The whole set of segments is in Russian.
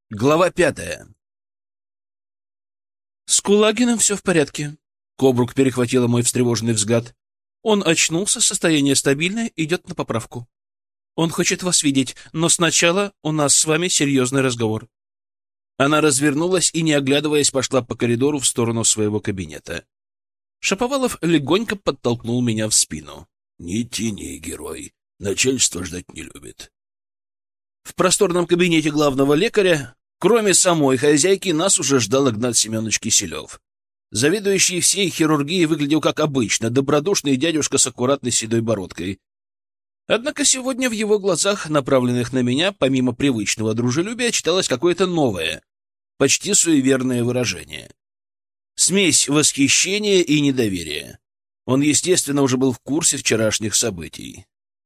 Глава 5. С Кулагиным все в порядке. Кобрук перехватила мой встревоженный взгляд. Он очнулся, состояние стабильное, идет на поправку. Он хочет вас видеть, но сначала у нас с вами серьезный разговор. Она развернулась и, не оглядываясь, пошла по коридору в сторону своего кабинета. Шаповалов легонько подтолкнул меня в спину. Не тяни, герой. Начальство ждать не любит. В просторном кабинете главного лекаря, кроме самой хозяйки, нас уже ждал Игнат Семенович Киселев. Заведующий всей хирургией выглядел как обычно, добродушный дядюшка с аккуратной седой бородкой. Однако сегодня в его глазах, направленных на меня, помимо привычного дружелюбия, читалось какое-то новое, почти суеверное выражение. Смесь восхищения и недоверия. Он, естественно, уже был в курсе вчерашних событий.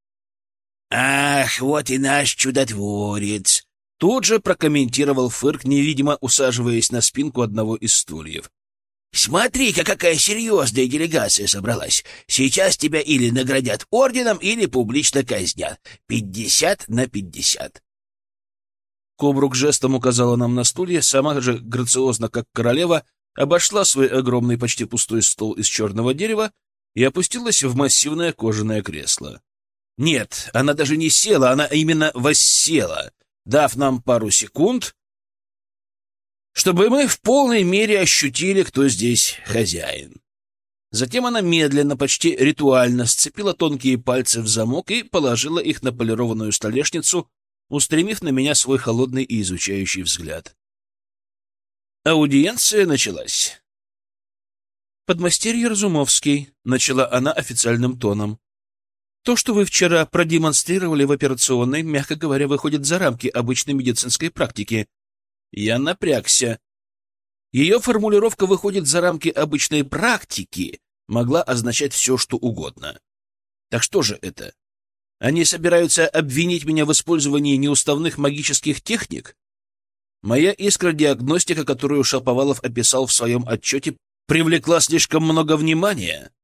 «Ах, вот и наш чудотворец!» Тут же прокомментировал Фырк, невидимо усаживаясь на спинку одного из стульев. «Смотри-ка, какая серьезная делегация собралась. Сейчас тебя или наградят орденом, или публично казнят. 50/50». Кобрук жестом указала нам на стулья, сама же, грациозно как королева, обошла свой огромный, почти пустой стол из черного дерева и опустилась в массивное кожаное кресло. Нет, она даже не села, она именно воссела, дав нам пару секунд, чтобы мы в полной мере ощутили, кто здесь хозяин. Затем она медленно, почти ритуально сцепила тонкие пальцы в замок и положила их на полированную столешницу, устремив на меня свой холодный и изучающий взгляд. Аудиенция началась. «Подмастерье Разумовский», — начала она официальным тоном. «То, что вы вчера продемонстрировали в операционной, мягко говоря, выходит за рамки обычной медицинской практики». Я напрягся. Ее формулировка «выходит за рамки обычной практики» могла означать все, что угодно. Так что же это? Они собираются обвинить меня в использовании неуставных магических техник? Моя искра-диагностика, которую Шаповалов описал в своем отчете, привлекла слишком много внимания?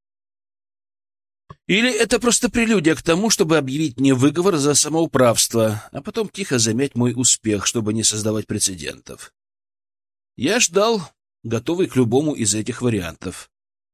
Или это просто прелюдия к тому, чтобы объявить мне выговор за самоуправство, а потом тихо замять мой успех, чтобы не создавать прецедентов? Я ждал, готовый к любому из этих вариантов.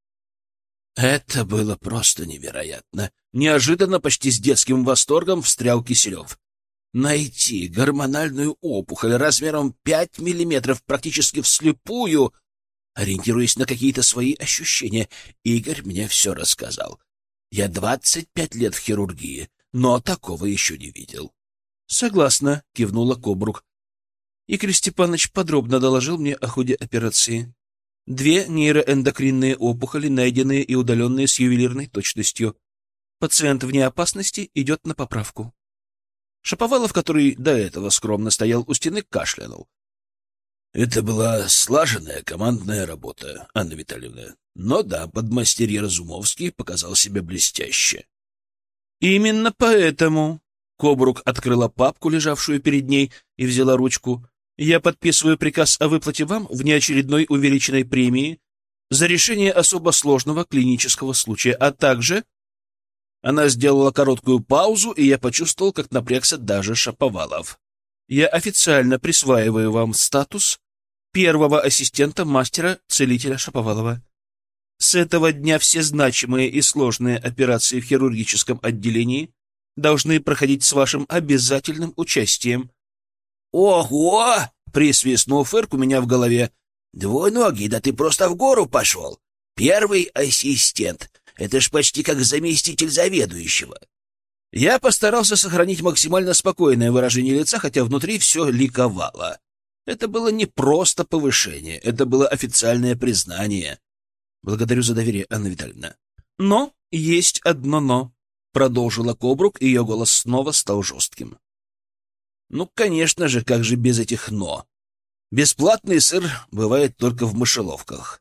Это было просто невероятно. Неожиданно, почти с детским восторгом, встрял Киселев. Найти гормональную опухоль размером 5 миллиметров практически вслепую, ориентируясь на какие-то свои ощущения. Игорь мне все рассказал. Я 25 лет в хирургии, но такого еще не видел. — Согласна, — кивнула Кобрук. Игорь Степанович подробно доложил мне о ходе операции. 2 нейроэндокринные опухоли, найденные и удаленные с ювелирной точностью. Пациент вне опасности, идет на поправку. Шаповалов, который до этого скромно стоял у стены, кашлянул. — Это была слаженная командная работа, Анна Витальевна. Но да, подмастерье Разумовский показал себя блестяще. Именно поэтому Кобрук открыла папку, лежавшую перед ней, и взяла ручку. Я подписываю приказ о выплате вам внеочередной увеличенной премии за решение особо сложного клинического случая, а также... Она сделала короткую паузу, и я почувствовал, как напрягся даже Шаповалов. Я официально присваиваю вам статус первого ассистента мастера-целителя Шаповалова. С этого дня все значимые и сложные операции в хирургическом отделении должны проходить с вашим обязательным участием. «Ого!» — присвистнул Фырк у меня в голове. «Двуногий, да ты просто в гору пошел! Первый ассистент! Это ж почти как заместитель заведующего!» Я постарался сохранить максимально спокойное выражение лица, хотя внутри все ликовало. Это было не просто повышение, это было официальное признание. Благодарю за доверие, Анна Витальевна. Но есть одно «но», — продолжила Кобрук, и ее голос снова стал жестким. Ну, конечно же, как же без этих «но»? Бесплатный сыр бывает только в мышеловках.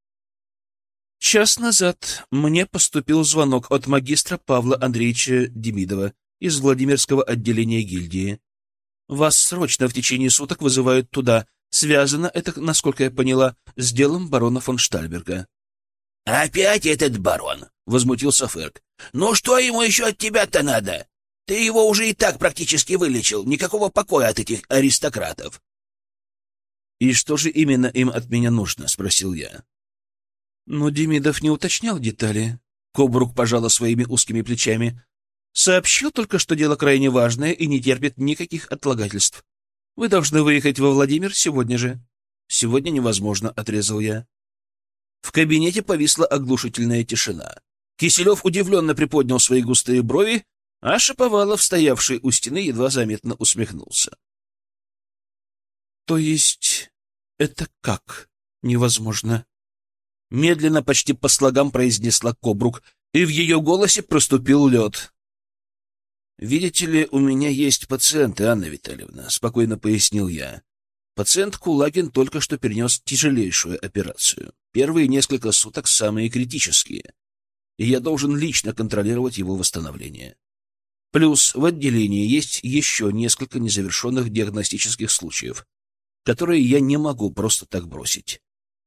Час назад мне поступил звонок от магистра Павла Андреевича Демидова из Владимирского отделения гильдии. Вас срочно в течение суток вызывают туда. Связано это, насколько я поняла, с делом барона фон Штальберга. «Опять этот барон!» — возмутился Фырк. «Ну что ему еще от тебя-то надо? Ты его уже и так практически вылечил. Никакого покоя от этих аристократов». «И что же именно им от меня нужно?» — спросил я. Но Демидов не уточнял детали. Кобрук пожала своими узкими плечами. Сообщил только, что дело крайне важное и не терпит никаких отлагательств. Вы должны выехать во Владимир сегодня же. Сегодня невозможно, — отрезал я. В кабинете повисла оглушительная тишина. Киселев удивленно приподнял свои густые брови, а Шаповалов, стоявший у стены, едва заметно усмехнулся. — То есть это как невозможно? Медленно, почти по слогам произнесла Кобрук, и в ее голосе проступил лед. «Видите ли, у меня есть пациенты, Анна Витальевна», — спокойно пояснил я. Пациент Кулагин только что перенес тяжелейшую операцию. Первые несколько суток самые критические, и я должен лично контролировать его восстановление. Плюс в отделении есть еще несколько незавершенных диагностических случаев, которые я не могу просто так бросить.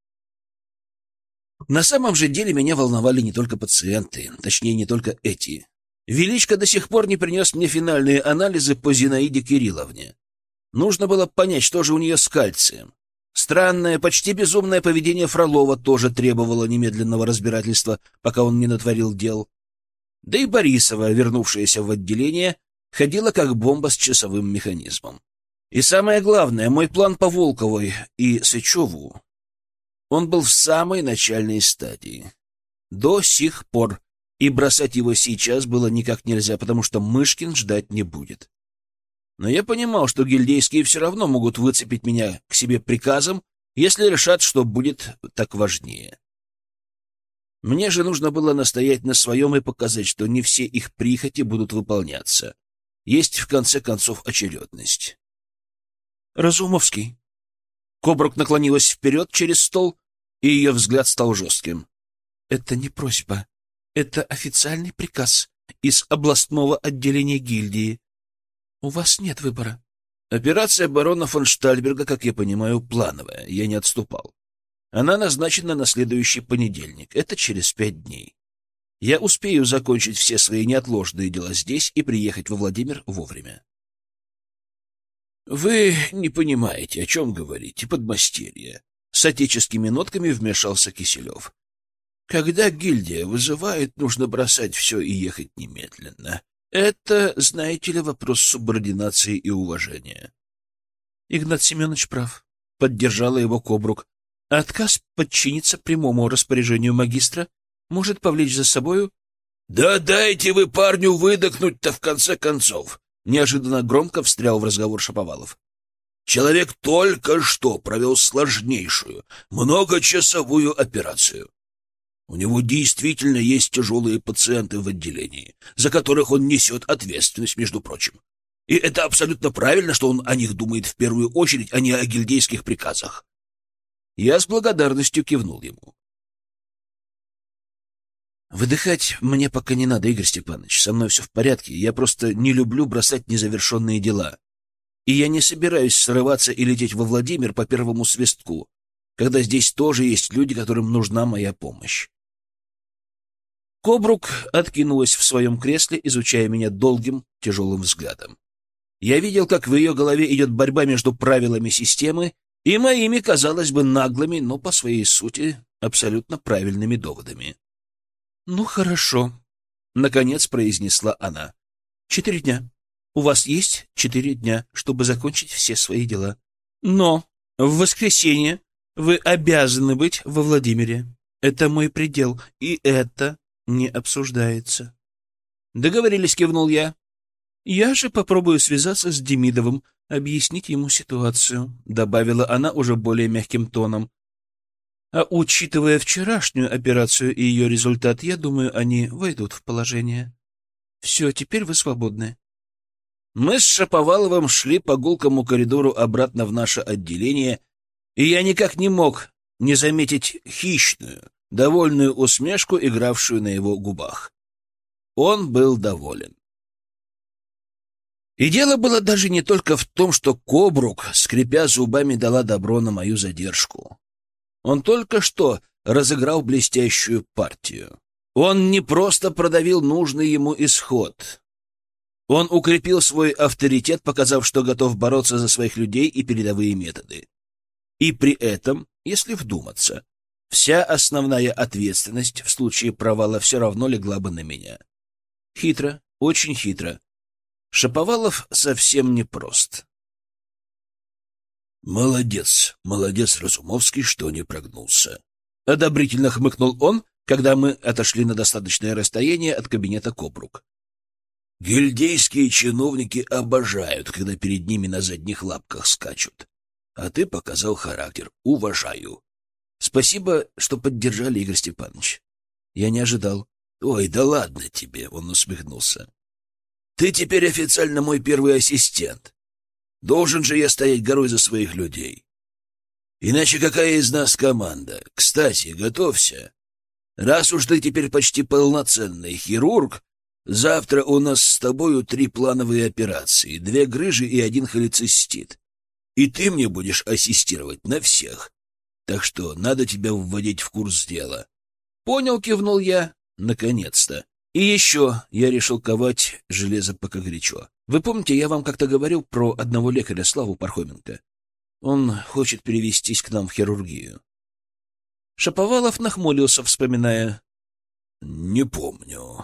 На самом же деле меня волновали не только пациенты, точнее, не только эти. Величко до сих пор не принес мне финальные анализы по Зинаиде Кирилловне. Нужно было понять, что же у нее с кальцием. Странное, почти безумное поведение Фролова тоже требовало немедленного разбирательства, пока он не натворил дел. Да и Борисова, вернувшаяся в отделение, ходила как бомба с часовым механизмом. И самое главное, мой план по Волковой и Сычеву, он был в самой начальной стадии. До сих пор. И бросать его сейчас было никак нельзя, потому что Мышкин ждать не будет. Но я понимал, что гильдейские все равно могут выцепить меня к себе приказом, если решат, что будет так важнее. Мне же нужно было настоять на своем и показать, что не все их прихоти будут выполняться. Есть, в конце концов, очередность. «Разумовский». Кобрук наклонилась вперед через стол, и ее взгляд стал жестким. «Это не просьба. Это официальный приказ из областного отделения гильдии. У вас нет выбора». Операция барона фон Штальберга, как я понимаю, плановая. Я не отступал. Она назначена на следующий понедельник. Это через 5 дней. Я успею закончить все свои неотложные дела здесь и приехать во Владимир вовремя. «Вы не понимаете, о чем говорите, подмастерье», — с отеческими нотками вмешался Киселев. «Когда гильдия вызывает, нужно бросать все и ехать немедленно. Это, знаете ли, вопрос субординации и уважения». Игнат Семенович прав, — поддержала его Кобрук. Отказ подчиниться прямому распоряжению магистра может повлечь за собою... — Да дайте вы парню выдохнуть-то в конце концов! — неожиданно громко встрял в разговор Шаповалов. Человек только что провел сложнейшую, многочасовую операцию. У него действительно есть тяжелые пациенты в отделении, за которых он несет ответственность, между прочим. И это абсолютно правильно, что он о них думает в первую очередь, а не о гильдейских приказах. Я с благодарностью кивнул ему. Выдыхать мне пока не надо, Игорь Степанович. Со мной все в порядке. Я просто не люблю бросать незавершенные дела. И я не собираюсь срываться и лететь во Владимир по первому свистку, когда здесь тоже есть люди, которым нужна моя помощь. Кобрук откинулась в своем кресле, изучая меня долгим, тяжелым взглядом. Я видел, как в ее голове идет борьба между правилами системы и моими, казалось бы, наглыми, но по своей сути абсолютно правильными доводами. «Ну, хорошо», — наконец произнесла она. 4 дня. У вас есть 4 дня, чтобы закончить все свои дела. Но в воскресенье вы обязаны быть во Владимире. Это мой предел, и это не обсуждается». «Договорились», — кивнул я. «Я же попробую связаться с Демидовым, объяснить ему ситуацию», — добавила она уже более мягким тоном. «А учитывая вчерашнюю операцию и ее результат, я думаю, они войдут в положение. Все, теперь вы свободны». Мы с Шаповаловым шли по гулкому коридору обратно в наше отделение, и я никак не мог не заметить хищную, довольную усмешку, игравшую на его губах. Он был доволен. И дело было даже не только в том, что Кобрук, скрипя зубами, дала добро на мою задержку. Он только что разыграл блестящую партию. Он не просто продавил нужный ему исход. Он укрепил свой авторитет, показав, что готов бороться за своих людей и передовые методы. И при этом, если вдуматься, вся основная ответственность в случае провала все равно легла бы на меня. Хитро, очень хитро. Шаповалов совсем непрост. «Молодец, молодец, Разумовский, что не прогнулся», — одобрительно хмыкнул он, когда мы отошли на достаточное расстояние от кабинета Кобрук. «Гильдейские чиновники обожают, когда перед ними на задних лапках скачут. А ты показал характер. Уважаю». «Спасибо, что поддержали, Игорь Степанович. Я не ожидал». «Ой, да ладно тебе», — он усмехнулся. «Ты теперь официально мой первый ассистент. Должен же я стоять горой за своих людей. Иначе какая из нас команда? Кстати, готовься. Раз уж ты теперь почти полноценный хирург, завтра у нас с тобою 3 плановые операции, 2 грыжи и 1 холецистит. И ты мне будешь ассистировать на всех. Так что надо тебя вводить в курс дела». «Понял», — кивнул я. «Наконец-то. И еще я решил ковать железо пока горячо. Вы помните, я вам как-то говорил про одного лекаря, Славу Пархоменко? Он хочет перевестись к нам в хирургию». Шаповалов нахмурился, вспоминая. «Не помню.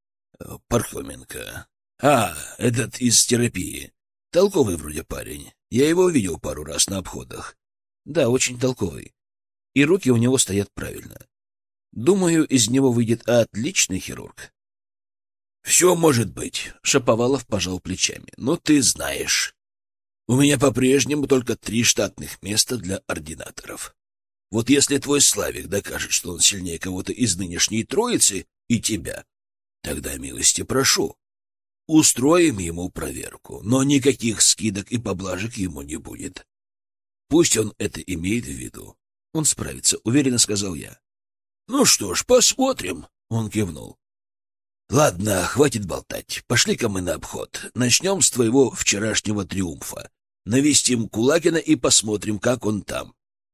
Пархоменко. Этот из терапии. Толковый вроде парень. Я его видел пару раз на обходах». «Да, очень толковый. И руки у него стоят правильно. Думаю, из него выйдет отличный хирург». «Все может быть», — Шаповалов пожал плечами. «Но ты знаешь, у меня по-прежнему только 3 штатных места для ординаторов. Вот если твой Славик докажет, что он сильнее кого-то из нынешней троицы и тебя, тогда милости прошу. Устроим ему проверку, но никаких скидок и поблажек ему не будет. Пусть он это имеет в виду». «Он справится», — уверенно сказал я. «Ну что ж, посмотрим», — он кивнул. «Ладно, хватит болтать. Пошли-ка мы на обход. Начнем с твоего вчерашнего триумфа. Навестим Кулагина и посмотрим, как он там».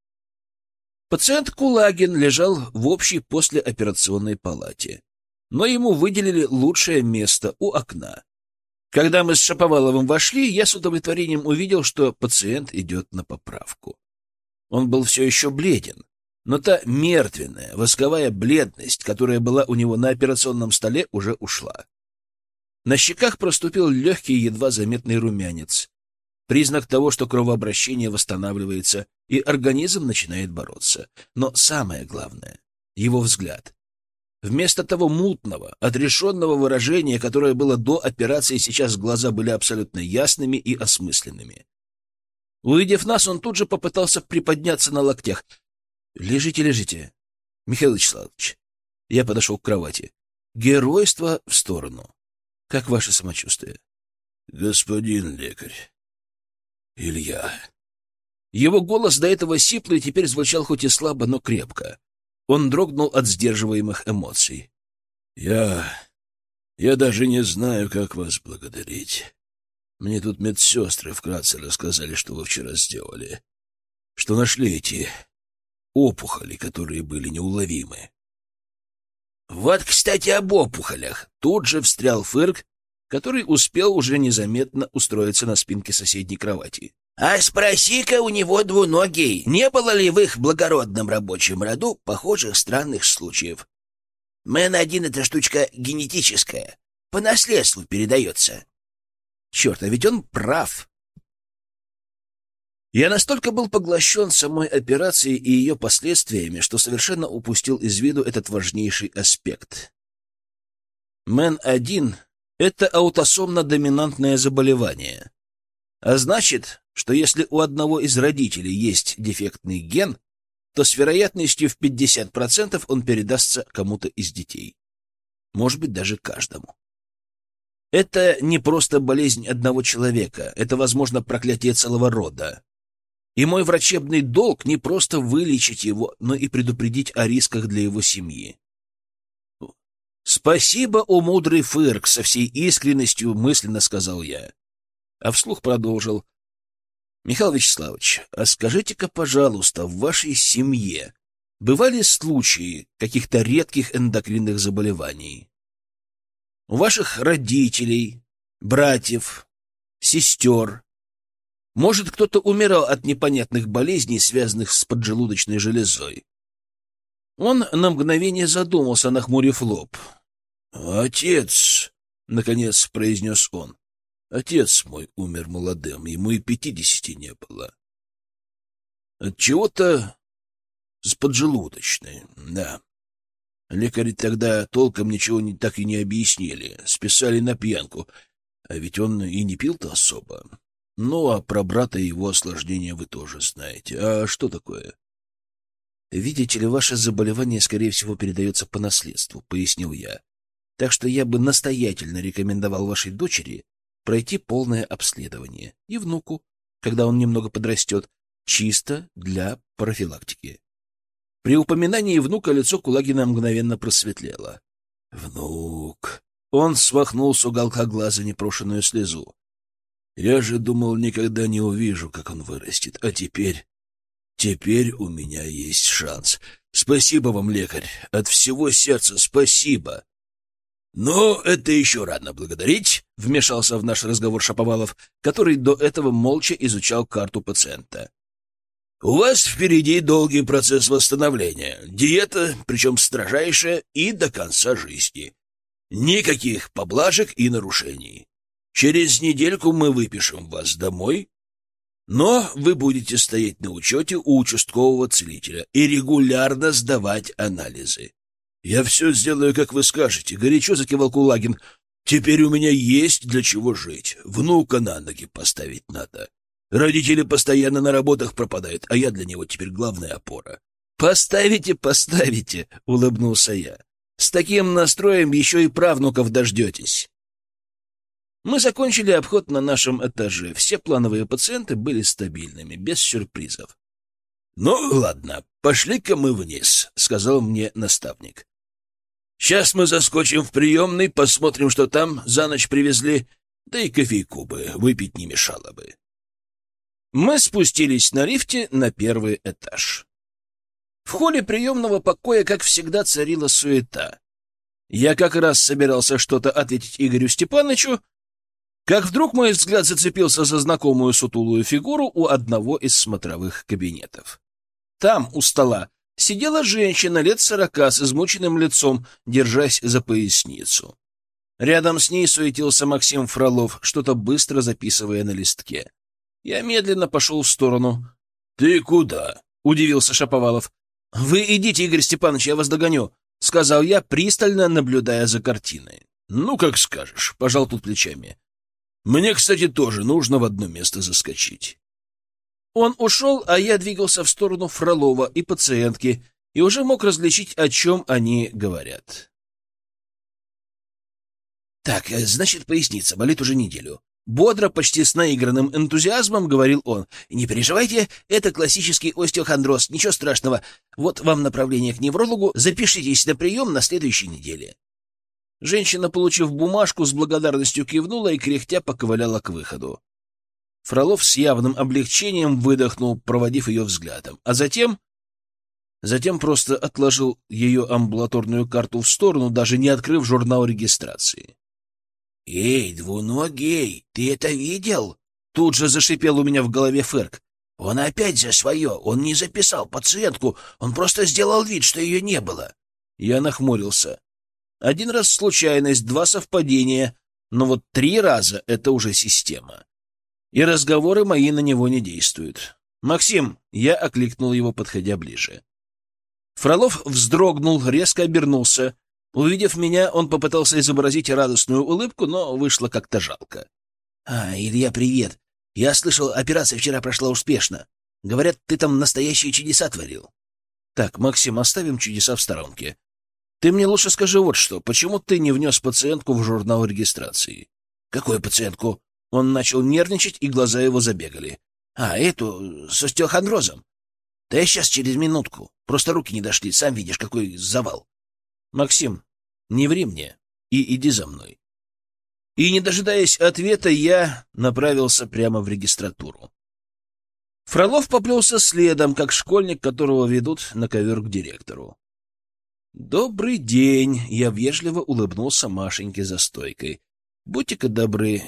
Пациент Кулагин лежал в общей послеоперационной палате, но ему выделили лучшее место у окна. Когда мы с Шаповаловым вошли, я с удовлетворением увидел, что пациент идет на поправку. Он был все еще бледен, но та мертвенная, восковая бледность, которая была у него на операционном столе, уже ушла. На щеках проступил легкий, едва заметный румянец, признак того, что кровообращение восстанавливается и организм начинает бороться. Но самое главное — его взгляд. Вместо того мутного, отрешенного выражения, которое было до операции, сейчас глаза были абсолютно ясными и осмысленными. Увидев нас, он тут же попытался приподняться на локтях. «Лежите, лежите, Михаил Вячеславович». Я подошел к кровати. «Геройство в сторону. Как ваше самочувствие?» «Господин лекарь, Илья». Его голос, до этого сиплый, теперь звучал хоть и слабо, но крепко. Он дрогнул от сдерживаемых эмоций. Я даже не знаю, как вас благодарить. Мне тут медсестры вкратце рассказали, что вы вчера сделали. Что нашли эти опухоли, которые были неуловимы». «Вот, кстати, об опухолях». Тут же встрял Фырк, который успел уже незаметно устроиться на спинке соседней кровати. «А спроси-ка у него, двуногий, не было ли в их благородном рабочем роду похожих странных случаев? Мэн-1 — эта штучка генетическая, по наследству передается». Черт, а ведь он прав. Я настолько был поглощен самой операцией и ее последствиями, что совершенно упустил из виду этот важнейший аспект. Мэн-1 — это аутосомно-доминантное заболевание. А значит, что если у одного из родителей есть дефектный ген, то с вероятностью в 50% он передастся кому-то из детей. Может быть, даже каждому. Это не просто болезнь одного человека, это, возможно, проклятие целого рода. И мой врачебный долг не просто вылечить его, но и предупредить о рисках для его семьи. «Спасибо, о мудрый Фырк», — со всей искренностью мысленно сказал я. А вслух продолжил. «Михаил Вячеславович, а скажите-ка, пожалуйста, в вашей семье бывали случаи каких-то редких эндокринных заболеваний? У ваших родителей, братьев, сестер Может, кто-то умирал от непонятных болезней, связанных с поджелудочной железой. Он на мгновение задумался, нахмурив лоб. «Отец!» — наконец произнес он. «Отец мой умер молодым, ему и 50 не было. От чего-то с поджелудочной, да. Лекари тогда толком ничего так и не объяснили, списали на пьянку, а ведь он и не пил-то особо. Ну, а про брата и его осложнения вы тоже знаете. А что такое?» «Видите ли, ваше заболевание, скорее всего, передается по наследству», — пояснил я. «Так что я бы настоятельно рекомендовал вашей дочери пройти полное обследование и внуку, когда он немного подрастет, чисто для профилактики». При упоминании внука лицо Кулагина мгновенно просветлело. «Внук!» Он смахнул с уголка глаза непрошенную слезу. «Я же думал, никогда не увижу, как он вырастет. А теперь у меня есть шанс. Спасибо вам, лекарь. От всего сердца спасибо!» «Но это еще рано благодарить», — вмешался в наш разговор Шаповалов, который до этого молча изучал карту пациента. «У вас впереди долгий процесс восстановления, диета, причем строжайшая и до конца жизни. Никаких поблажек и нарушений. Через недельку мы выпишем вас домой, но вы будете стоять на учете у участкового целителя и регулярно сдавать анализы». «Я все сделаю, как вы скажете», — горячо закивал Кулагин. «Теперь у меня есть для чего жить. Внука на ноги поставить надо. Родители постоянно на работах пропадают, а я для него теперь главная опора». «Поставите, поставите», — улыбнулся я. «С таким настроем еще и правнуков дождетесь». Мы закончили обход на нашем этаже. Все плановые пациенты были стабильными, без сюрпризов. «Ну, ладно, пошли-ка мы вниз», — сказал мне наставник. «Сейчас мы заскочим в приемный, посмотрим, что там за ночь привезли, да и кофейку бы выпить не мешало бы». Мы спустились на лифте на первый этаж. В холле приемного покоя, как всегда, царила суета. Я как раз собирался что-то ответить Игорю Степановичу, как вдруг мой взгляд зацепился за знакомую сутулую фигуру у одного из смотровых кабинетов. Там, у стола, сидела женщина лет 40 с измученным лицом, держась за поясницу. Рядом с ней суетился Максим Фролов, что-то быстро записывая на листке. Я медленно пошел в сторону. «Ты куда?» — удивился Шаповалов. «Вы идите, Игорь Степанович, я вас догоню», — сказал я, пристально наблюдая за картиной. «Ну, как скажешь», — пожал тут плечами. «Мне, кстати, тоже нужно в одно место заскочить». Он ушел, а я двигался в сторону Фролова и пациентки и уже мог различить, о чем они говорят. «Так, значит, поясница болит уже неделю». Бодро, почти с наигранным энтузиазмом говорил он. «Не переживайте, это классический остеохондроз, ничего страшного. Вот вам направление к неврологу, запишитесь на прием на следующей неделе». Женщина, получив бумажку, с благодарностью кивнула и кряхтя поковыляла к выходу. Фролов с явным облегчением выдохнул, проводив ее взглядом, а затем просто отложил ее амбулаторную карту в сторону, даже не открыв журнал регистрации. «Эй, двуногий, ты это видел?» Тут же зашипел у меня в голове Ферк. «Он опять за свое, он не записал пациентку, он просто сделал вид, что ее не было». Я нахмурился. 1 раз случайность, 2 совпадения, но вот 3 раза — это уже система. И разговоры мои на него не действуют. «Максим!» — я окликнул его, подходя ближе. Фролов вздрогнул, резко обернулся. Увидев меня, он попытался изобразить радостную улыбку, но вышло как-то жалко. «Илья, привет. Я слышал, операция вчера прошла успешно. Говорят, ты там настоящие чудеса творил». «Так, Максим, оставим чудеса в сторонке. Ты мне лучше скажи вот что. Почему ты не внес пациентку в журнал регистрации?» «Какую пациентку?» Он начал нервничать, и глаза его забегали. «Эту, с остеохондрозом. Да я сейчас через минутку. Просто руки не дошли, сам видишь, какой завал». «Максим, не ври мне и иди за мной». И, не дожидаясь ответа, я направился прямо в регистратуру. Фролов поплелся следом, как школьник, которого ведут на ковер к директору. «Добрый день!» — я вежливо улыбнулся Машеньке за стойкой. «Будьте-ка добры,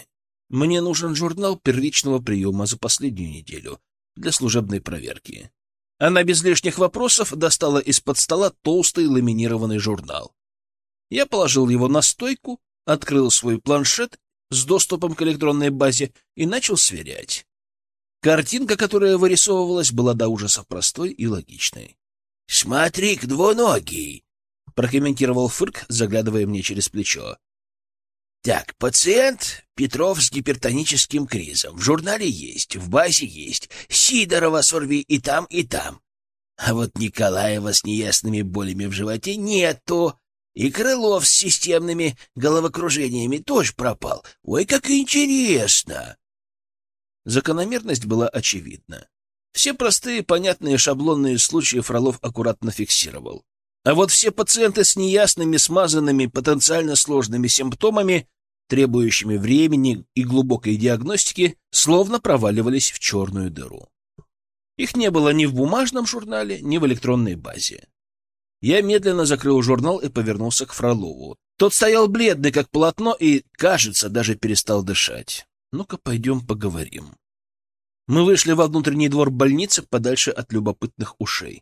Мне нужен журнал первичного приема за последнюю неделю для служебной проверки. Она без лишних вопросов достала из-под стола толстый ламинированный журнал. Я положил его на стойку, открыл свой планшет с доступом к электронной базе и начал сверять. Картинка, которая вырисовывалась, была до ужаса простой и логичной. — Смотри-ка, двуногий! — прокомментировал Фырк, заглядывая мне через плечо. — Так, пациент Петров с гипертоническим кризом. В журнале есть, в базе есть. Сидорова с ОРВИ и там, и там. А вот Николаева с неясными болями в животе нету. И Крылов с системными головокружениями тоже пропал. Ой, как интересно! Закономерность была очевидна. Все простые, понятные, шаблонные случаи Фролов аккуратно фиксировал. А вот все пациенты с неясными, смазанными, потенциально сложными симптомами, требующими времени и глубокой диагностики, словно проваливались в черную дыру. Их не было ни в бумажном журнале, ни в электронной базе. Я медленно закрыл журнал и повернулся к Фролову. Тот стоял бледный, как полотно, и, кажется, даже перестал дышать. Ну-ка, пойдем поговорим. Мы вышли во внутренний двор больницы, подальше от любопытных ушей.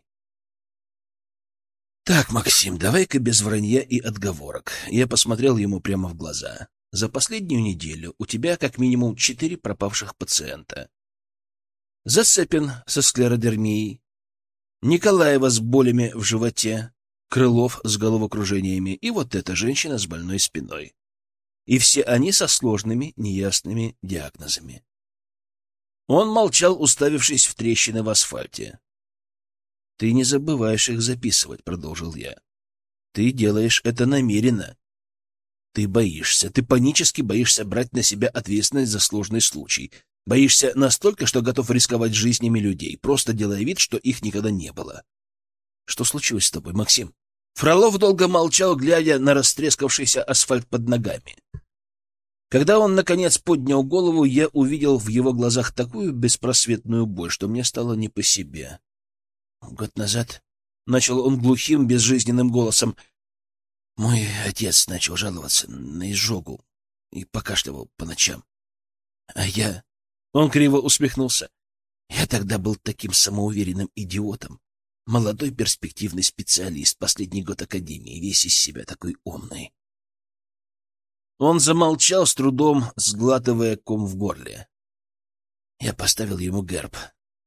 «Так, Максим, давай-ка без вранья и отговорок». Я посмотрел ему прямо в глаза. «За последнюю неделю у тебя как минимум 4 пропавших пациента. Зацепин со склеродермией, Николаева с болями в животе, Крылов с головокружениями и вот эта женщина с больной спиной. И все они со сложными, неясными диагнозами». Он молчал, уставившись в трещины в асфальте. «Ты не забываешь их записывать», — продолжил я. «Ты делаешь это намеренно. Ты боишься, ты панически боишься брать на себя ответственность за сложный случай. Боишься настолько, что готов рисковать жизнями людей, просто делая вид, что их никогда не было. Что случилось с тобой, Максим?» Фролов долго молчал, глядя на растрескавшийся асфальт под ногами. Когда он, наконец, поднял голову, я увидел в его глазах такую беспросветную боль, что мне стало не по себе. «Год назад», — начал он глухим, безжизненным голосом, — «мой отец начал жаловаться на изжогу и покашливал по ночам. А я...» Он криво усмехнулся. «Я тогда был таким самоуверенным идиотом. Молодой перспективный специалист, последний год академии, весь из себя такой умный». Он замолчал, с трудом сглатывая ком в горле. Я поставил ему герб.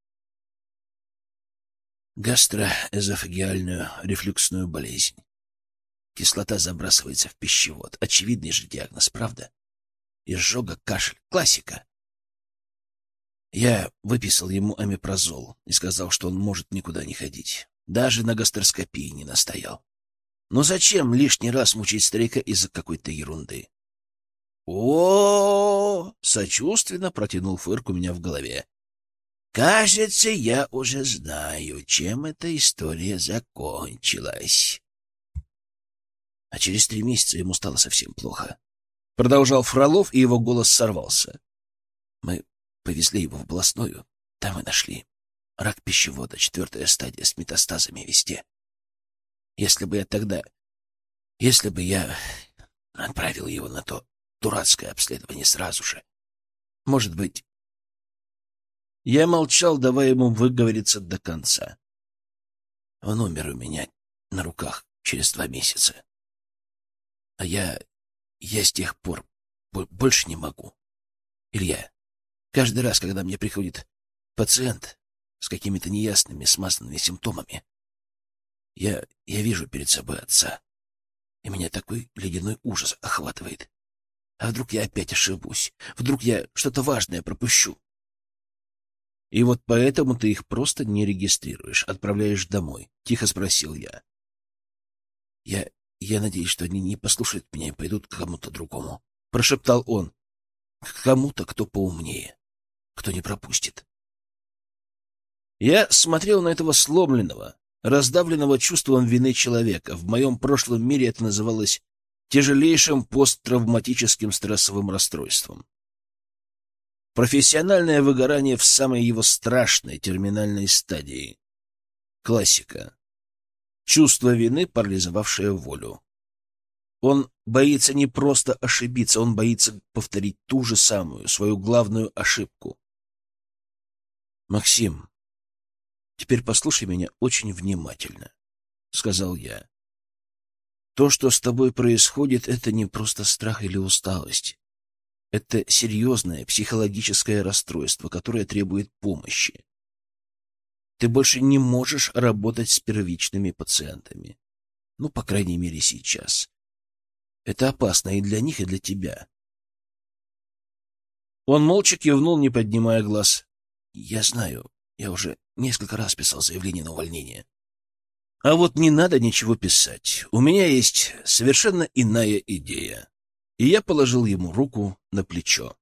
Гастроэзофагиальную рефлюксную болезнь. Кислота забрасывается в пищевод. Очевидный же диагноз, правда? Изжога, кашель. Классика. Я выписал ему омепразол и сказал, что он может никуда не ходить. Даже на гастроскопии не настоял. Но зачем лишний раз мучить старика из-за какой-то ерунды? О, сочувственно протянул Фырк у меня в голове. Кажется, я уже знаю, чем эта история закончилась. А через 3 месяца ему стало совсем плохо. Продолжал Фролов, и его голос сорвался. Мы повезли его в областную, там и нашли. Рак пищевода, 4-я стадия с метастазами везде. Если бы я отправил его на то дурацкое обследование сразу же, может быть... Я молчал, давая ему выговориться до конца. Он умер у меня на руках через 2 месяца. А я с тех пор больше не могу. Илья, каждый раз, когда мне приходит пациент с какими-то неясными, смазанными симптомами, я вижу перед собой отца, и меня такой ледяной ужас охватывает. А вдруг я опять ошибусь? Вдруг я что-то важное пропущу? И вот поэтому ты их просто не регистрируешь, отправляешь домой? — тихо спросил я. Я надеюсь, что они не послушают меня и пойдут к кому-то другому, — прошептал он. К кому-то, кто поумнее, кто не пропустит. Я смотрел на этого сломленного, раздавленного чувством вины человека. В моем прошлом мире это называлось тяжелейшим посттравматическим стрессовым расстройством. Профессиональное выгорание в самой его страшной терминальной стадии. Классика. Чувство вины, парализовавшее волю. Он боится не просто ошибиться, он боится повторить ту же самую, свою главную ошибку. «Максим, теперь послушай меня очень внимательно», — сказал я. «То, что с тобой происходит, это не просто страх или усталость. Это серьезное психологическое расстройство, которое требует помощи. Ты больше не можешь работать с первичными пациентами. Ну, по крайней мере, сейчас. Это опасно и для них, и для тебя». Он молча кивнул, не поднимая глаз. «Я знаю, я уже несколько раз писал заявление на увольнение. А вот не надо ничего писать. У меня есть совершенно иная идея». И я положил ему руку на плечо.